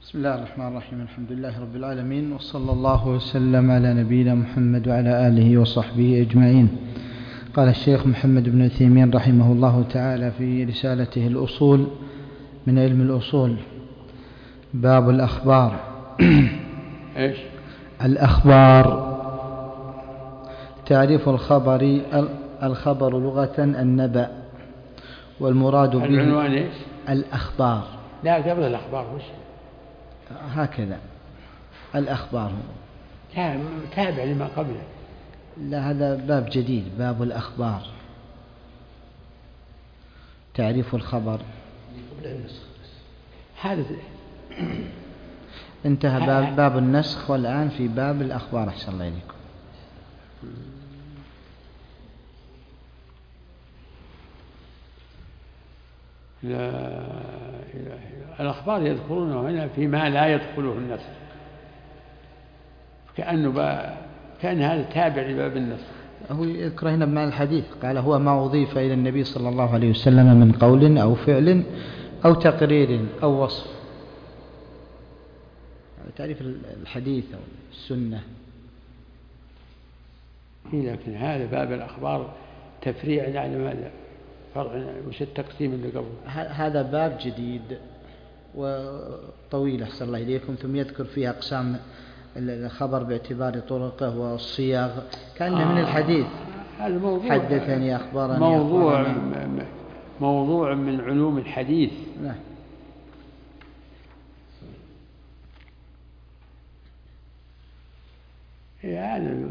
بسم الله الرحمن الرحيم. الحمد لله رب العالمين، وصلى الله وسلم على نبينا محمد وعلى آله وصحبه أجمعين. قال الشيخ محمد بن عثيمين رحمه الله تعالى في رسالته الأصول من علم الأصول، باب الأخبار. إيش؟ الأخبار تعريف الخبر. الخبر لغة النبأ، والمراد به العنوان إيش؟ الأخبار. لا، قبل الأخبار وش؟ هكذا الأخبار. تابع لما قبله. لا، هذا باب جديد، باب الأخبار. تعريف الخبر. هذا انتهى باب النسخ، والآن في باب الأخبار. أحسن الله إليكم. لا إله إلا الأخبار يذكرونه هنا فيما لا يدخله النسخ، كأن هذا تابع لباب النسخ. هو يذكر هنا بمعنى الحديث، قال هو ما أضيف إلى النبي صلى الله عليه وسلم من قول أو فعل أو تقرير أو وصف. تعريف الحديث أو السنة. لكن هذا باب الأخبار تفريع على ماذا؟ فرع، وش التقسيم اللي قبله؟ هذا باب جديد وطويل. أحسن الله إليكم. ثم يذكر فيه أقسام الخبر باعتبار طرقه والصياغ، كأنه من الحديث. حدثني، أخبرني، موضوع من علوم الحديث. نعم. يعني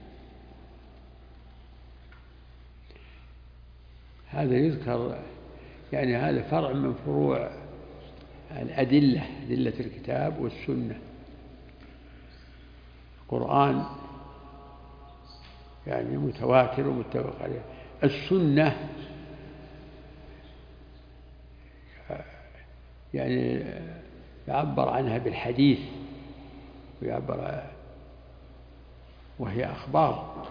هذا يذكر، يعني هذا فرع من فروع الأدلة، أدلة الكتاب والسنة. القرآن يعني متواتر ومتفق عليه. السنة يعني يعبر عنها بالحديث، وهي أخبار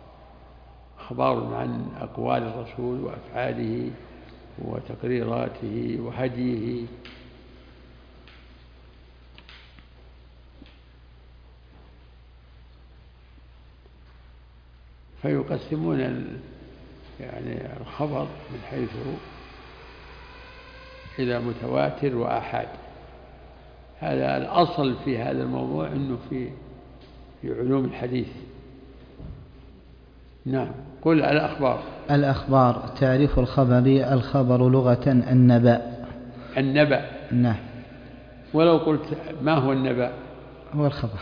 عن أقوال الرسول وأفعاله وتقريراته وهديه. فيقسمون يعني الخبر من حيث إلى متواتر وآحاد. هذا الأصل في هذا الموضوع أنه في علوم الحديث. نعم. قل الأخبار تعريف الخبر. الخبر لغة النبأ. نعم. ولو قلت ما هو النبأ؟ هو الخبر.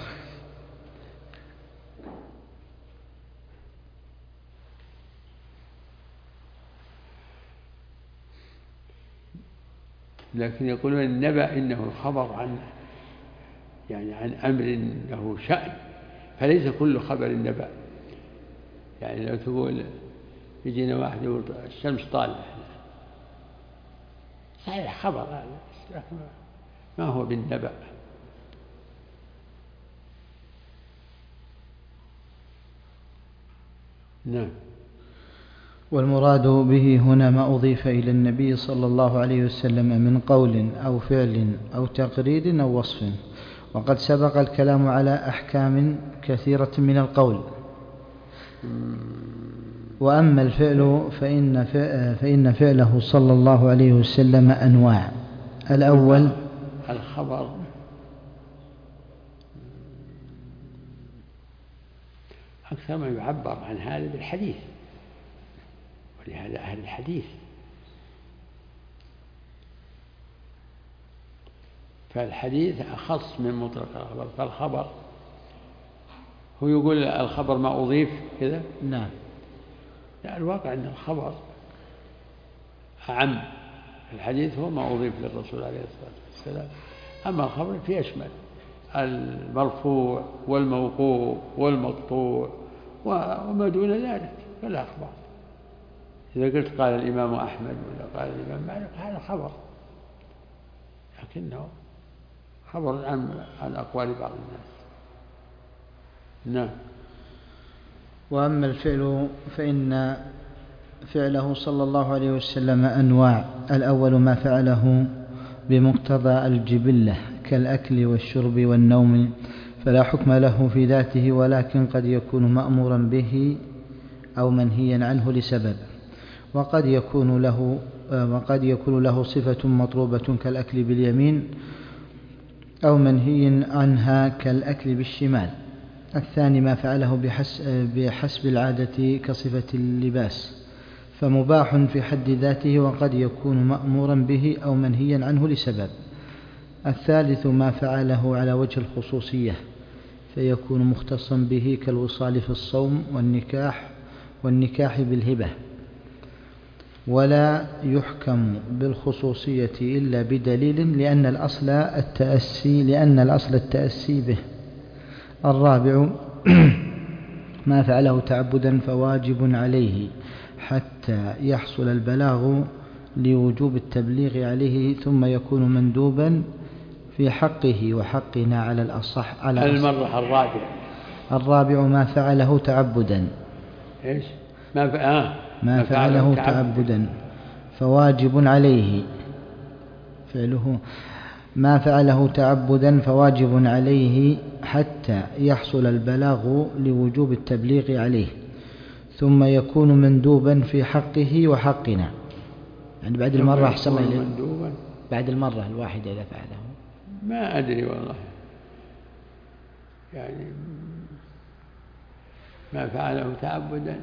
لكن يقولون النبأ إنه الخبر عن أمر له شأن، فليس كل خبر النبأ. يعني لو تقول يجينا واحد يقول الشمس طالعة، صحيح خبر هذا، لكن ما هو بالنبأ. نعم. والمراد به هنا ما أضيف إلى النبي صلى الله عليه وسلم من قول أو فعل أو تقرير أو وصف. وقد سبق الكلام على أحكام كثيرة من القول. وأما الفعل فإن فعله صلى الله عليه وسلم أنواع. الأول الخبر، أكثر ما يعبر عن هذا بالحديث، ولهذا أهل الحديث. فالحديث أخص من مطلق الخبر. فالخبر هو يقول الخبر ما أضيف كذا. نعم. لا، الواقع أن الخبر أعم. الحديث هو ما أضيف للرسول عليه الصلاة والسلام. أما الخبر فيشمل المرفوع والموقوف والمقطوع وما دون ذلك فالأخبار. إذا قلت قال الإمام أحمد ولا قال الإمام مالك، هذا خبر، لكنه خبر عن أقوال بعض الناس. نعم. وأما الفعل فإن فعله صلى الله عليه وسلم أنواع. الأول ما فعله بمقتضى الجبلة كالأكل والشرب والنوم فلا حكم له في ذاته، ولكن قد يكون مأمورا به أو منهيا عنه لسبب، وقد يكون له صفة مطلوبة كالأكل باليمين أو منهي عنها كالأكل بالشمال. الثاني ما فعله بحسب العادة كصفة اللباس فمباح في حد ذاته، وقد يكون مأمورا به أو منهيا عنه لسبب. الثالث ما فعله على وجه الخصوصية فيكون مختصا به كالوصال في الصوم والنكاح بالهبة، ولا يحكم بالخصوصية إلا بدليل لأن الأصل التأسي به. الرابع ما فعله تعبدا فواجب عليه حتى يحصل البلاغ لوجوب التبليغ عليه، ثم يكون مندوبا في حقه وحقنا على الأصح. الرابع ما فعله تعبدا ما فعله تعبدا فواجب عليه فعله ما فعله تعبدا فواجب عليه حتى يحصل البلاغ لوجوب التبليغ عليه، ثم يكون مندوبا في حقه وحقنا. يعني بعد المرة أحسن بعد المرة الواحدة إذا فعله ما أدري والله، يعني ما فعله تعبدا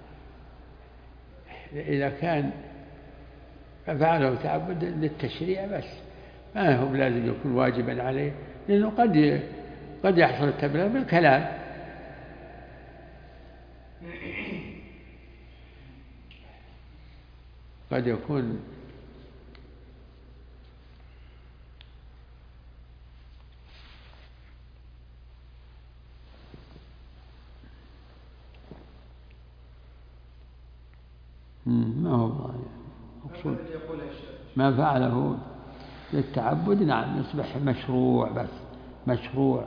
إذا كان فعله تعبدا للتشريع بس، ما هو لازم يكون واجبا عليه، لأنه قد يحصل التبليغ بالكلام. قد يكون ما هو مقصود ما فعله للتعبد، نعم يصبح مشروع، بس مشروع،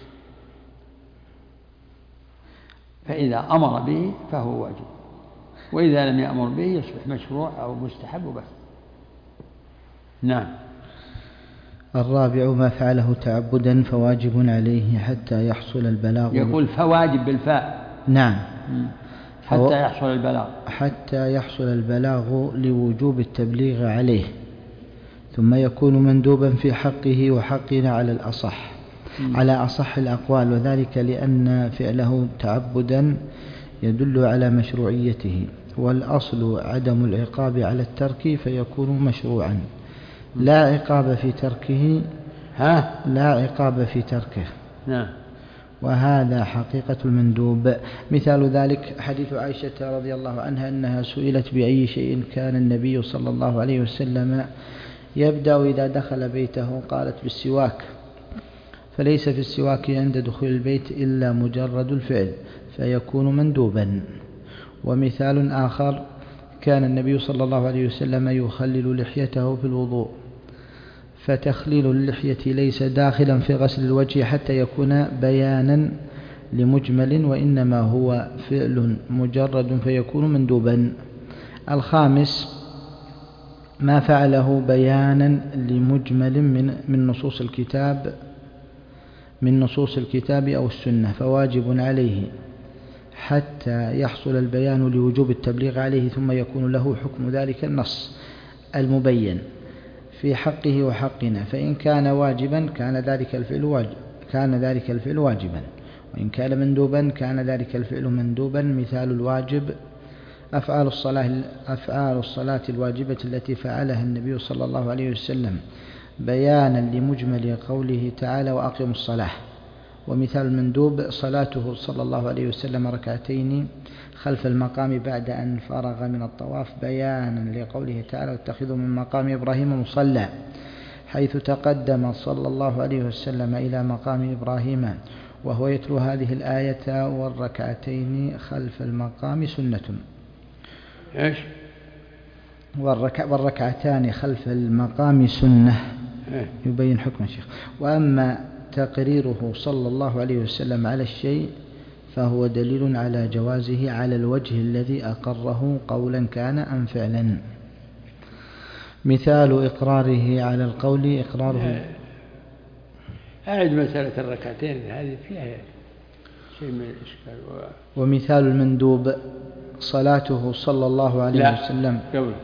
فإذا أمر به فهو واجب، وإذا لم يأمر به يصبح مشروع أو مستحب بس. نعم. الرابع ما فعله تعبدا فواجب عليه حتى يحصل البلاغ. يقول فواجب بالفاء. نعم. حتى يحصل البلاغ لوجوب التبليغ عليه، ثم يكون مندوبا في حقه وحقنا على أصح الأقوال، وذلك لأن فعله تعبدا يدل على مشروعيته، والأصل عدم العقاب على الترك فيكون مشروعا، لا عقاب في تركه. نعم. وهذا حقيقة المندوب. مثال ذلك حديث عائشة رضي الله عنها أنها سئلت بأي شيء كان النبي صلى الله عليه وسلم يبدأ إذا دخل بيته، قالت بالسواك، فليس في السواك عند دخول البيت إلا مجرد الفعل فيكون مندوبا. ومثال آخر كان النبي صلى الله عليه وسلم يخلل لحيته في الوضوء، فتخليل اللحية ليس داخلا في غسل الوجه حتى يكون بيانا لمجمل، وإنما هو فعل مجرد فيكون مندوبا. الخامس ما فعله بيانا لمجمل من نصوص الكتاب أو السنة فواجب عليه حتى يحصل البيان لوجوب التبليغ عليه، ثم يكون له حكم ذلك النص المبين في حقه وحقنا، فإن كان واجبا كان ذلك الفعل واجبا، وإن كان مندوبا كان ذلك الفعل مندوبا. مثال الواجب أفعال الصلاة الواجبة التي فعلها النبي صلى الله عليه وسلم بيانا لمجمل قوله تعالى وأقيموا الصلاة. ومثال المندوب صلاته صلى الله عليه وسلم ركعتين خلف المقام بعد أن فرغ من الطواف بيانا لقوله تعالى واتخذوا من مقام إبراهيم مصلى، حيث تقدم صلى الله عليه وسلم إلى مقام إبراهيم وهو يتلو هذه الآية والركعتين خلف المقام سنة. والركعتان خلف المقام سنة يبين حكم الشيخ. وأما تقريره صلى الله عليه وسلم على الشيء فهو دليل على جوازه على الوجه الذي أقره قولا كان أم فعلا. مثال إقراره على القول إقراره أعد مسألة الركعتين هذه فيها شيء من الإشكال. ومثال المندوب صلاته صلى الله عليه وسلم. قبل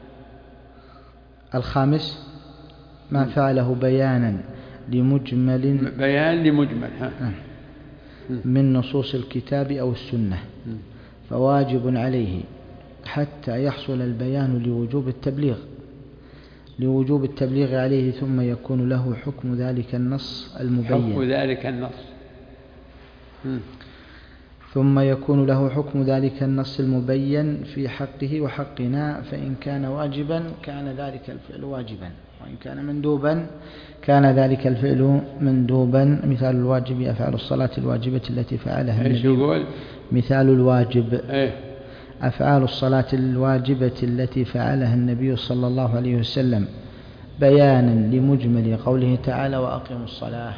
الخامس ما فعله بيانا لمجمل من نصوص الكتاب أو السنة فواجب عليه حتى يحصل البيان لوجوب التبليغ عليه، ثم يكون له حكم ذلك النص المبين في حقه وحقنا، فإن كان واجبا كان ذلك الفعل واجبا، وإن كان مندوبا كان ذلك الفعل مندوبا. مثال الواجب أفعال الصلاة الواجبة التي فعلها النبي. مثال الواجب أفعال الصلاة الواجبة التي فعلها النبي صلى الله عليه وسلم بيانا لمجمل قوله تعالى وأقيموا الصلاة.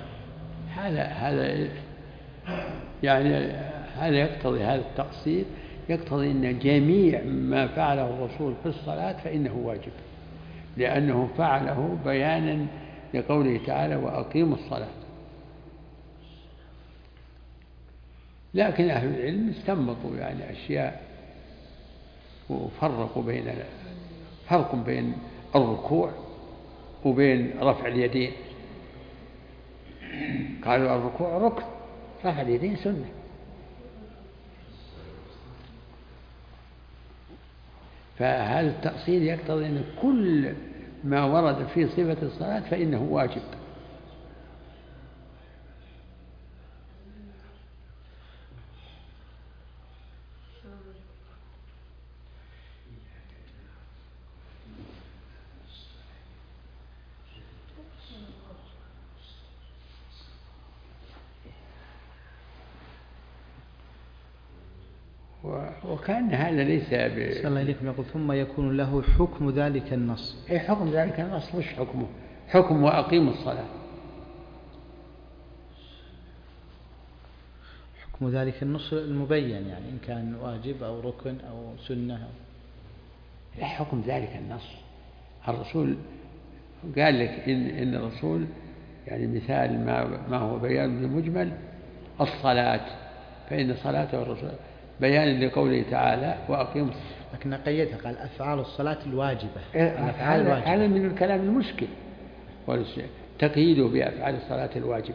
هذا يقتضي، هذا التقصير يقتضي أن جميع ما فعله الرسول في الصلاة فإنه واجب، لأنه فعله بيانا لقوله تعالى وأقيموا الصلاة. لكن أهل العلم استنبطوا أشياء وفرقوا فرق بين الركوع وبين رفع اليدين. قالوا الركوع ركن، رفع اليدين سنة. فهذا التأصيل يقتضي أن كل ما ورد في صفة الصلاة فإنه واجب. وكان هذا ليس صلى الله عليه وسلم يقول ثم يكون له حكم ذلك النص. حكم ذلك النص مش حكمه، حكم وأقيموا الصلاة. حكم ذلك النص المبين إن كان واجب أو ركن أو سنة لا، حكم ذلك النص. الرسول قال لك إن الرسول مثال ما هو بيان لمجمل الصلاة، فإن صلاته الرسول بيان لقوله تعالى وأقيموا الصلاة. لكن قيدها قال أفعال الصلاة الواجبة. هذا من الكلام المشكل، تقييده بأفعال الصلاة الواجبة.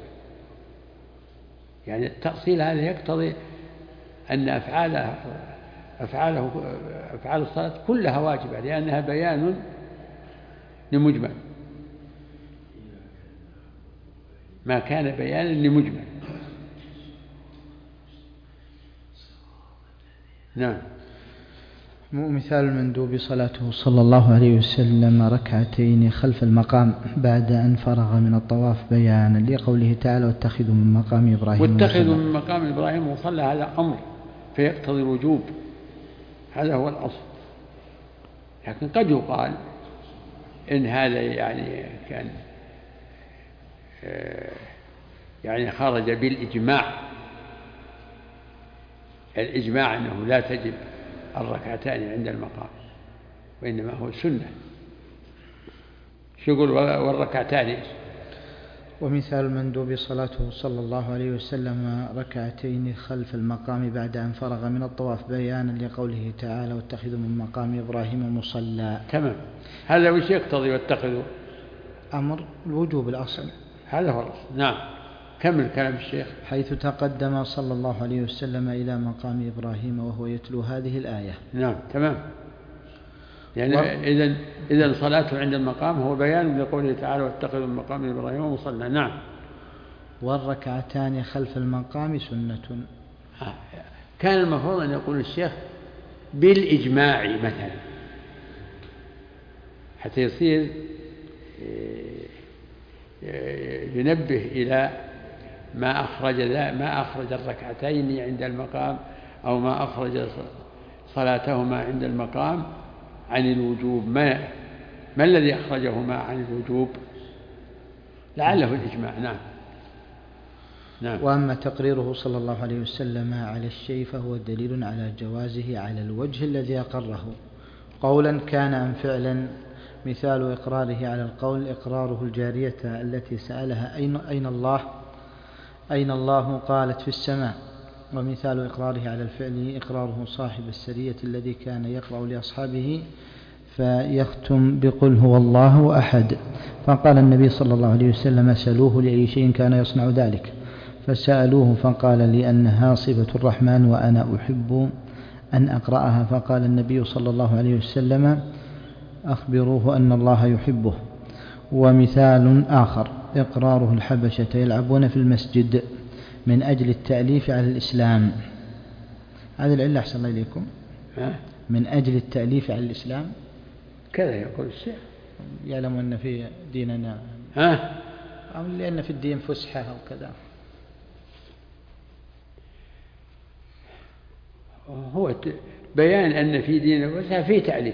التأصيل هذا يقتضي أن أفعال الصلاة كلها واجبة، لأنها بيان لمجمل، ما كان بيانا لمجمل. نعم. مثال المندوب صلاته صلى الله عليه وسلم ركعتين خلف المقام بعد أن فرغ من الطواف بيانا لقوله تعالى واتخذوا من مقام إبراهيم مصلى. هذا أمر فيقتضي الوجوب، هذا هو الأصل. لكن قد يقال إن هذا كان خرج بالإجماع، الإجماع أنه لا تجب الركعتان عند المقام، وإنما هو سنة. شو يقول والركعتان؟ ومثال المندوب صلاته صلى الله عليه وسلم ركعتين خلف المقام بعد أن فرغ من الطواف بيانا لقوله تعالى واتخذوا من مقام إبراهيم مصلى. تمام. هذا وش يقتضي واتخذوا؟ أمر الوجوب الأصل، هذا هو الأصل. نعم. كمل كلام الشيخ. حيث تقدم صلى الله عليه وسلم إلى مقام إبراهيم وهو يتلو هذه الآية. نعم تمام. إذن صلاته عند المقام هو بيان لقوله تعالى واتخذوا من مقام إبراهيم مصلى. نعم. والركعتان خلف المقام سنة. كان المفروض أن يقول الشيخ بالإجماع مثلا، حتى يصير ينبه إلى ما أخرج الركعتين عند المقام، أو ما أخرج صلاتهما عند المقام عن الوجوب. ما الذي أخرجهما عن الوجوب؟ لعله الإجماع. نعم. وأما تقريره صلى الله عليه وسلم على الشيء فهو دليل على جوازه على الوجه الذي أقره قولا كان أم فعلا مثال إقراره على القول إقراره الجارية التي سألها أين الله قالت في السماء. ومثال إقراره على الفعل إقراره صاحب السرية الذي كان يقرأ لأصحابه فيختم بقل هو الله أحد، فقال النبي صلى الله عليه وسلم سألوه لأي شيء كان يصنع ذلك، فسألوه فقال لأنها صفة الرحمن وأنا أحب أن أقرأها، فقال النبي صلى الله عليه وسلم أخبروه أن الله يحبه. ومثال آخر إقراره الحبشة يلعبون في المسجد من أجل التأليف على الإسلام. هذه العلة أحسن الله إليكم، من أجل التأليف على الإسلام كذا يقول الشيخ، يعلم أن في ديننا أو لأن في الدين فسحة أو كذا. هو بيان أن في ديننا فسحة فيه تعليم.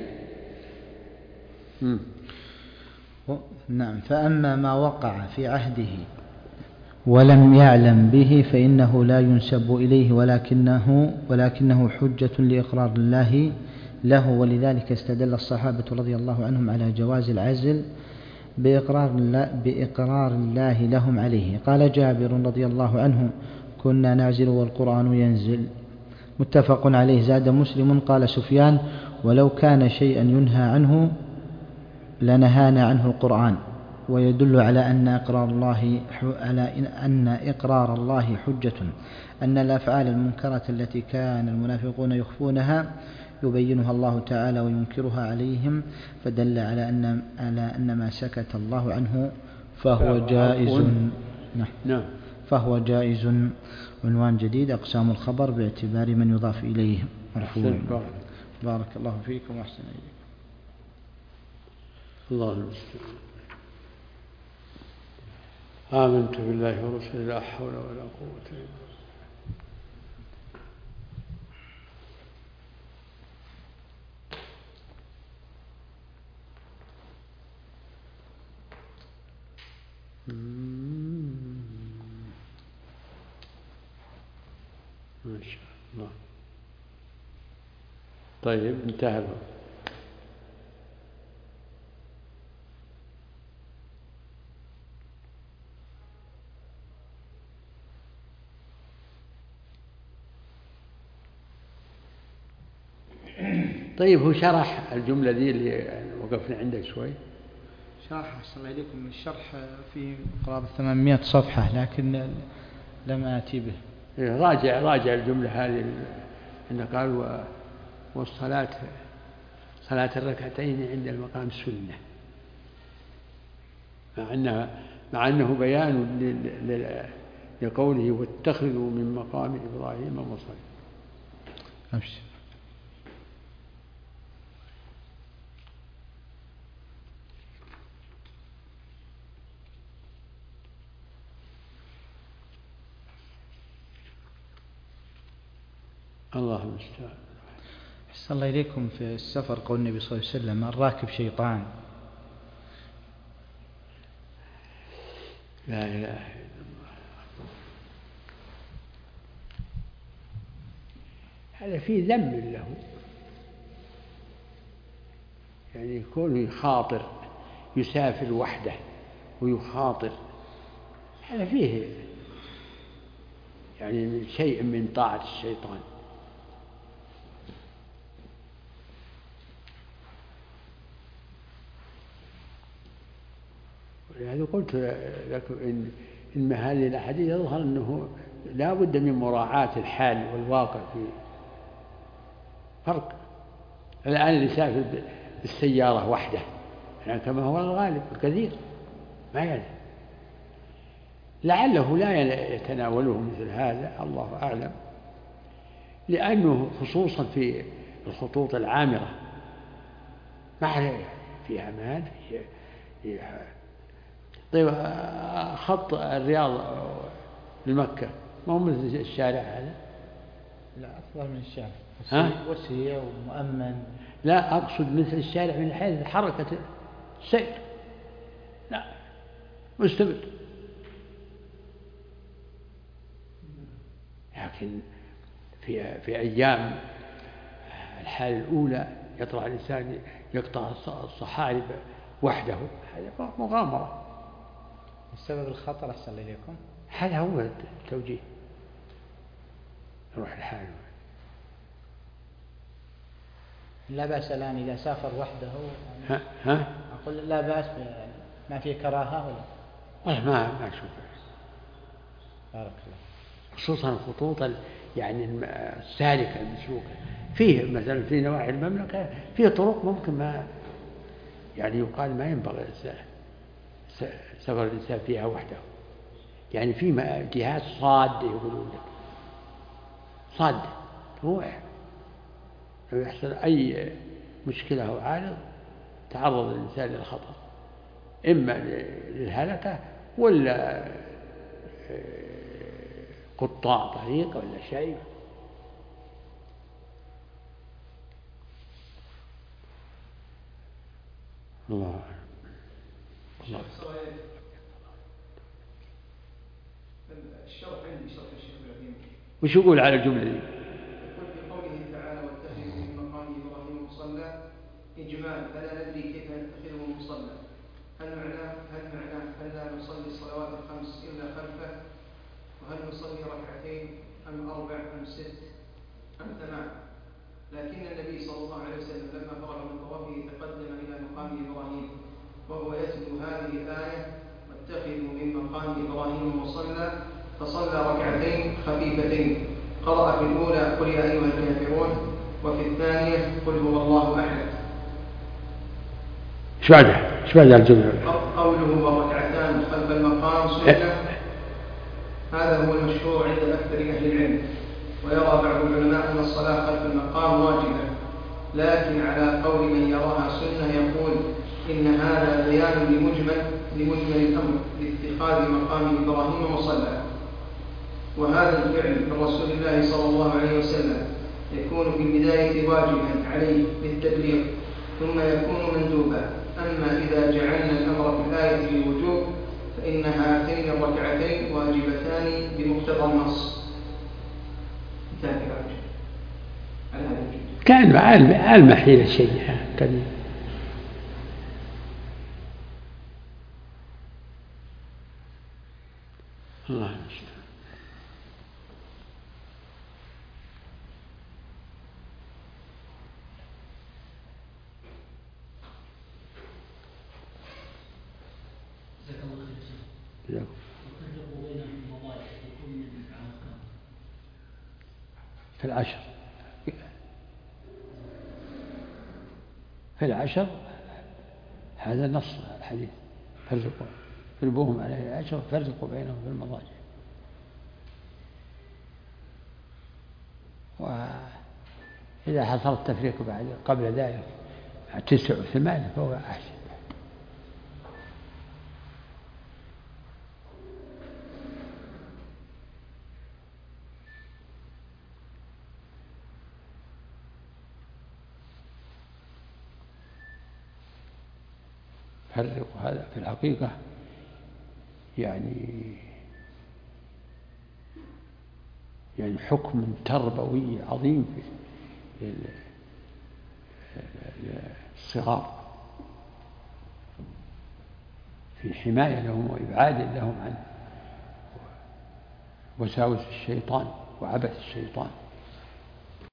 نعم. فأما ما وقع في عهده ولم يعلم به فإنه لا ينسب إليه ولكنه حجة لإقرار الله له، ولذلك استدل الصحابة رضي الله عنهم على جواز العزل بإقرار الله لهم عليه. قال جابر رضي الله عنه كنا نعزل والقرآن ينزل، متفق عليه. زاد مسلم قال سفيان ولو كان شيئا ينهى عنه لنهانا عنه القرآن، ويدل على أن إقرار الله حجة، أن الأفعال المنكرة التي كان المنافقون يخفونها يبينها الله تعالى وينكرها عليهم، فدل على أن ما سكت الله عنه فهو جائز. نعم. فهو جائز. عنوان جديد أقسام الخبر باعتبار من يضاف إليه مرفوع. بارك الله فيكم وأحسن إليكم. الله المستعان. آمنت بالله ورسوله لا حول ولا قوة إلا بالله. ما شاء الله. طيب انتهى الوقت. طيب هو شرح الجملة ذي اللي وقفنا عندها شوي؟ شرح أحسن الله إليكم الشرح في قرابة 800 صفحة لكن لم آتي به. راجع الجملة هذه أنه قال والصلاة صلاة الركعتين عند المقام سنة، مع أنه بيان لقوله واتخذوا من مقام إبراهيم مصلى. أمشي. الله المستعان. أحسن الله إليكم في السفر قول النبي صلى الله عليه وسلم الراكب شيطان. لا إله إلا الله. هذا فيه ذم له، يعني يكون يخاطر يسافر وحده ويخاطر، هذا فيه يعني شيء من طاعة الشيطان. ولهذا قلت لكم إن هذه الأحاديث يظهر أنه لا بد من مراعاة الحال والواقع. في فرق الآن اللي يسافر بالسيارة وحده يعني كما هو الغالب الكثير ما يعرف، لعله لا يتناوله مثل هذا، الله أعلم، لأنه خصوصا في الخطوط العامرة ما فيها أمان. طيب خط الرياض لمكة ما هو مثل الشارع هذا؟ لا أفضل من الشارع، وسيع ومؤمن. لا أقصد مثل الشارع من حيث حركة السير، لا مستمر. لكن في أيام الحالة الأولى يطلع الإنسان يقطع الصحاري وحده هذا مغامرة. السبب الخطر أحسن إليكم، هذا هو التوجيه، يروح لحاله. لا بأس الآن إذا سافر وحده ها؟ أقول لا بأس، ما فيه كراهة ولا ما أشوف. بارك الله. خصوصا الخطوط يعني السالكة المسلوكة، فيه مثلا في نواحي المملكة فيه طرق ممكن ما يعني يقال ما ينبغي سفر الإنسان فيها وحده، يعني في جهات صادة يقولون لك صادة تروح لو يحصل أي مشكلة أو عارض تعرض الإنسان للخطر، إما للهلكة ولا قطاع طريق ولا شيء. الله الشرح عندي شرح الشيخ العثيمين وش يقول على الجملة دي؟ يقول في قوله تعالى واتخذوا من مقام إبراهيم مصلى إجمال، فلا ندري كيف نتخذه مصلى. هل معناه ألا نصلي الصلوات الخمس إلا خلفه؟ وهل نصلي ركعتين أم 4 أم 6 أم 8؟ لكن النبي صلى الله عليه وسلم لما فرغ من طوافه تقدم إلى مقام إبراهيم وهو يتلو هذه الآية واتخذوا من مقام إبراهيم مصلى، فصلى ركعتين خفيفتين، قرأ في الأولى قل يا أيها الكافرون، وفي الثانية قل هو الله أحد. ايش بعدها الجملة؟ قوله وركعتان خلف المقام سنة، هذا هو المشهور عند أكثر أهل العلم، ويرى بعض العلماء أن الصلاة خلف المقام واجبة، لكن على قول من يراها سنة يقول إن هذا بيان لمجمل الأمر لاتخاذ مقام إبراهيم مصلى. وهذا الفعل من رسول الله صلى الله عليه وسلم يكون في البداية واجبا عليه للتبليغ، ثم يكون مندوبا. أما إذا جعلنا الأمر في الآية للوجوب فإن هاتين الركعتين واجبتان بمقتضى النص. كان عالم حين الشيء كان الله المستعان. في العشر هذا نص الحديث، فرقوهم عليه العشر فرقوا بينهم في المضاجع. وإذا حصل التفريق قبل ذلك 9 و8 فهو أحسن. فرق هذا في الحقيقة يعني حكم تربوي عظيم في الصغار، في حماية لهم وإبعاد لهم عن وساوس الشيطان وعبث الشيطان.